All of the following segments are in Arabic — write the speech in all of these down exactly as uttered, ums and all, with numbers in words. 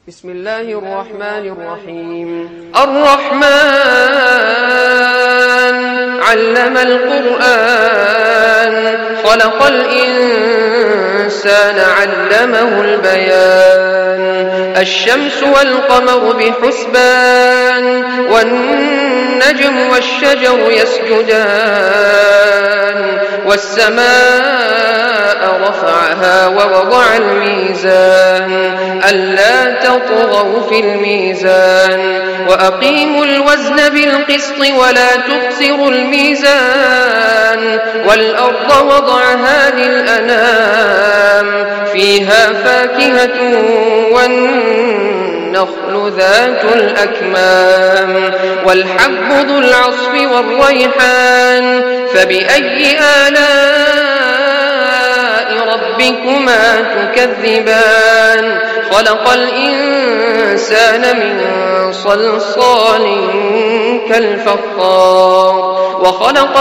بسم الله الرحمن الرحيم. الرحمن علم القرآن خلق الإنسان علمه البيان. الشمس والقمر بحسبان والنجم والشجر يسجدان والسماء رفعها ووضع الميزان ألا تطغوا في الميزان وأقيموا الوزن بالقسط ولا تخسروا الميزان والأرض وضعها للأنام فيها فاكهة والنخل ذات الأكمام والحب ذو العصف والريحان فبأي آلاء ربكما تكذبان. خلق الإنسان من صلصال كالفخار وخلق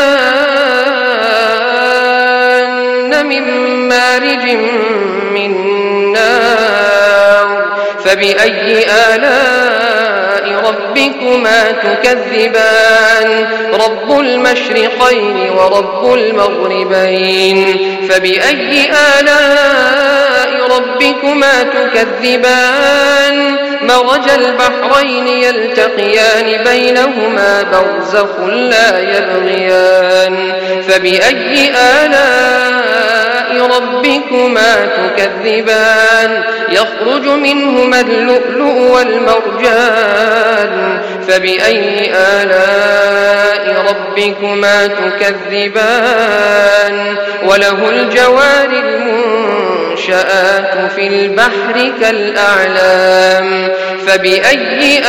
الجان من مارج من نار فبأي آلاء ربكما تكذبان. رب المشرقين ورب المغربين فبأي آلاء ربكما تكذبان. مرج البحرين يلتقيان بينهما برزخ لا يبغيان فبأي آلاء ربكما تكذبان. يخرج منهما اللؤلؤ والمرجان فبأي آلاء ربكما تكذبان. وله الجوار المنشآت في البحر كالأعلام فبأي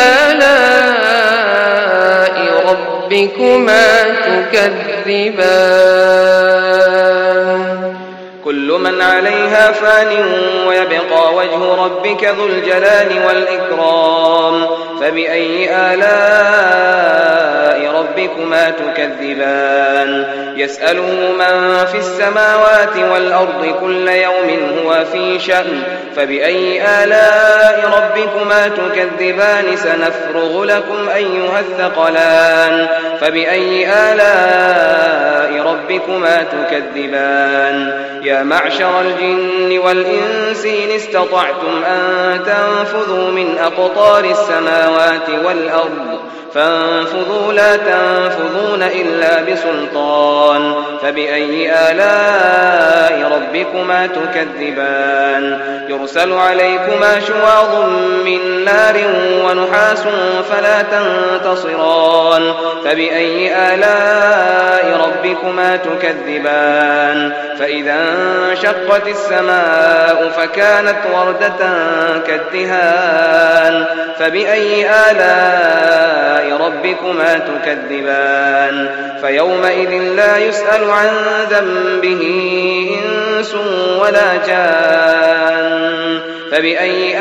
آلاء ربكما تكذبان. كل من عليها فان ويبقى وجه ربك ذو الجلال والإكرام فبأي آلاء ربكما تكذبان. يسأله من في السماوات والأرض كل يوم هو في شأن فبأي آلاء ربكما تكذبان. سنفرغ لكم أيها الثقلان فبأي آلاء ربكما تكذبان. يا معشر الجن والإنس إن استطعتم أن تنفذوا من أقطار السماوات والأرض فانفذوا لا تنفذون إلا بسلطان فبأي آلاء ربكما تكذبان. يرسل عليكما شواظ من نار ونحاس فلا تنتصران فبأي آلاء ربكما تكذبان. فإذا انشقت السماء فكانت وردة كالدهان فبأي آلاء ربكما تكذبان. فيومئذ لا يسأل عن ذنبه إنس ولا جان فبأي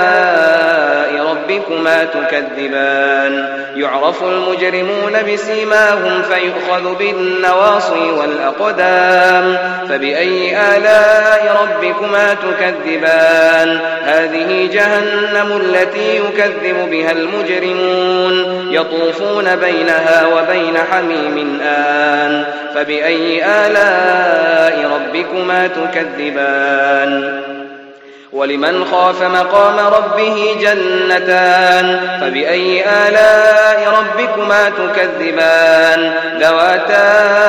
آلاء ربكما تكذبان. يعرف المجرمون بسيماهم فيؤخذ بالنواصي والأقدام فبأي آلاء ربكما تكذبان. هذه جهنم التي يكذب بها المجرمون يطوفون بينها وبين حميم آن فبأي آلاء ربكما تكذبان. ولمن خاف مقام ربه جنتان فبأي آلاء ربكما تكذبان. ذواتا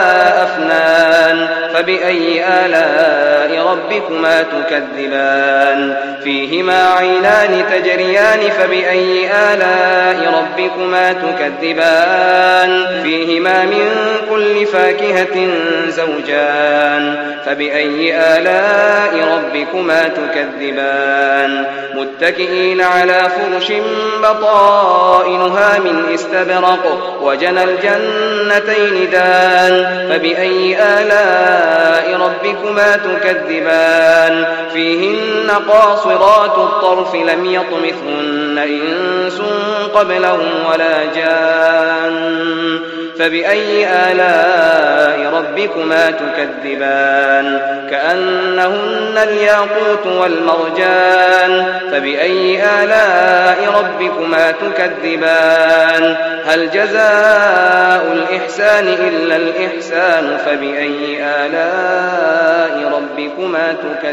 أفنان فبأي آلاء ربكما تكذبان. فيهما عينان تجريان فبأي آلاء ربكما تكذبان. فيهما من كل فاكهة زوجان فبأي آلاء ربكما تكذبان. متكئين على فرش بطائنها من استبرق وجنى الجنتين دان فبأي آلاء ربكما تكذبان. فيهن قاصرات الطرف لم يطمثهن إنس قبلهم ولا جان فبأي آلاء ربكما تكذبان. كأنهن الياقوت والمرجان ومرجان فبأي آلاء ربكما تكذبان هل جزاء الإحسان إلا الإحسان فبأي آلاء ربكما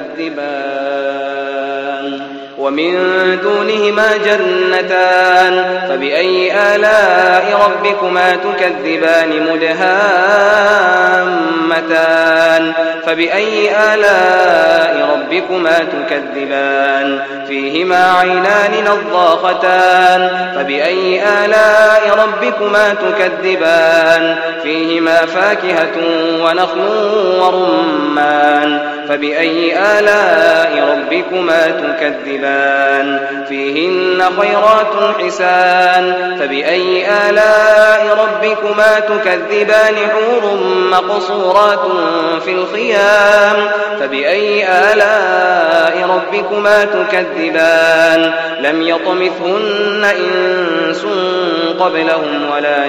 تكذبان ومن دونهما جنتان فبأي آلاء ربكما تكذبان مدهامتان فبأي آلاء ربكما تكذبان فيهما عينان نضاختان فبأي آلاء ربكما تكذبان فيهما فاكهة ونخل ورمان فبأي آلاء ربكما تكذبان فيهن خيرات حسان فبأي آلاء ربكما تكذبان حور مقصورات في الخيام فبأي آلاء ربكما تكذبان لم يطمثهن إنس قبلهم ولا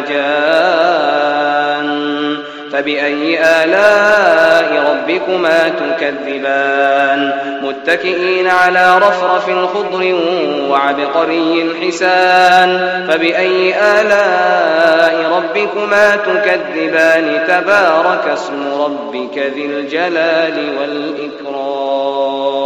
جان فبأي آلاء ربكما تكذبان متكئين على رفرف خضر وعبقري حسان فبأي آلاء ربكما تكذبان تبارك اسم ربك ذي الجلال والإكرام.